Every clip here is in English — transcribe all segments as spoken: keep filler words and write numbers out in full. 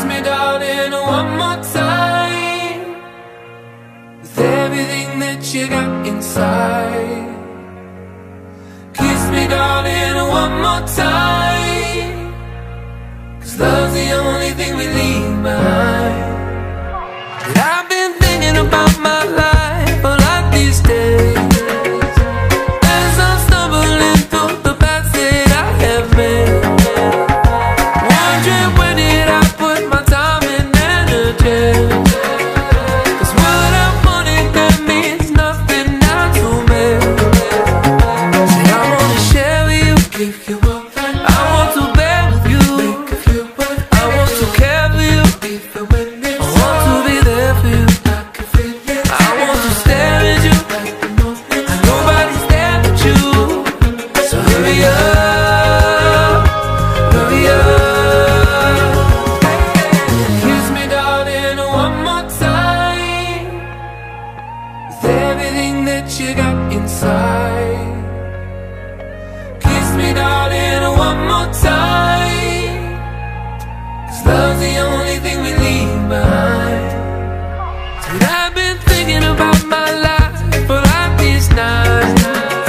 me, darling, one more time, with everything that you got inside. Kiss me, darling, one more time, 'cause love's the only thing we leave behind. But I've been thinking about my life a lot these days, as I'm stumbling through the paths that I have made, wondering where did I put my time and energy. 'Cause what I wanted, that means nothing now to me. See, I wanna share with you, give you up, I want to bear with you, I want to care for you, I want to be there for you, I want to stare at you, and nobody's there but you. So hurry up, hurry up. Kiss me, darling, one more time, with everything that you got inside. Kiss me, darling, one more time, 'cause love's the only thing we leave behind. But I've been thinking about my life for like these nights,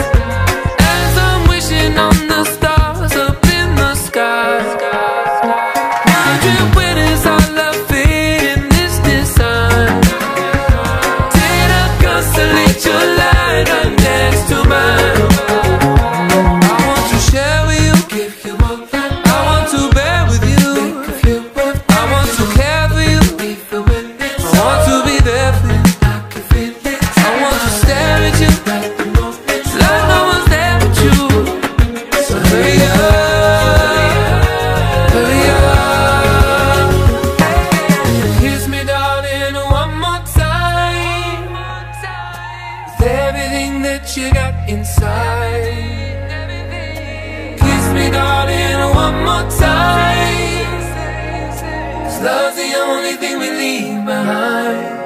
as I'm wishing on the stars up in the sky, wondering where does our love fit in this design. Did I constellate your light right next to mine? I want to share with you, give you up, I want to bear with you, I want to care for you, I want to be there for you, I want to stare at you, like no one's there but you. So hurry up, hurry up. Kiss me, darling, one more time, with everything that you got inside. Kiss me, darling, one more time, 'cause love's the only thing we leave behind.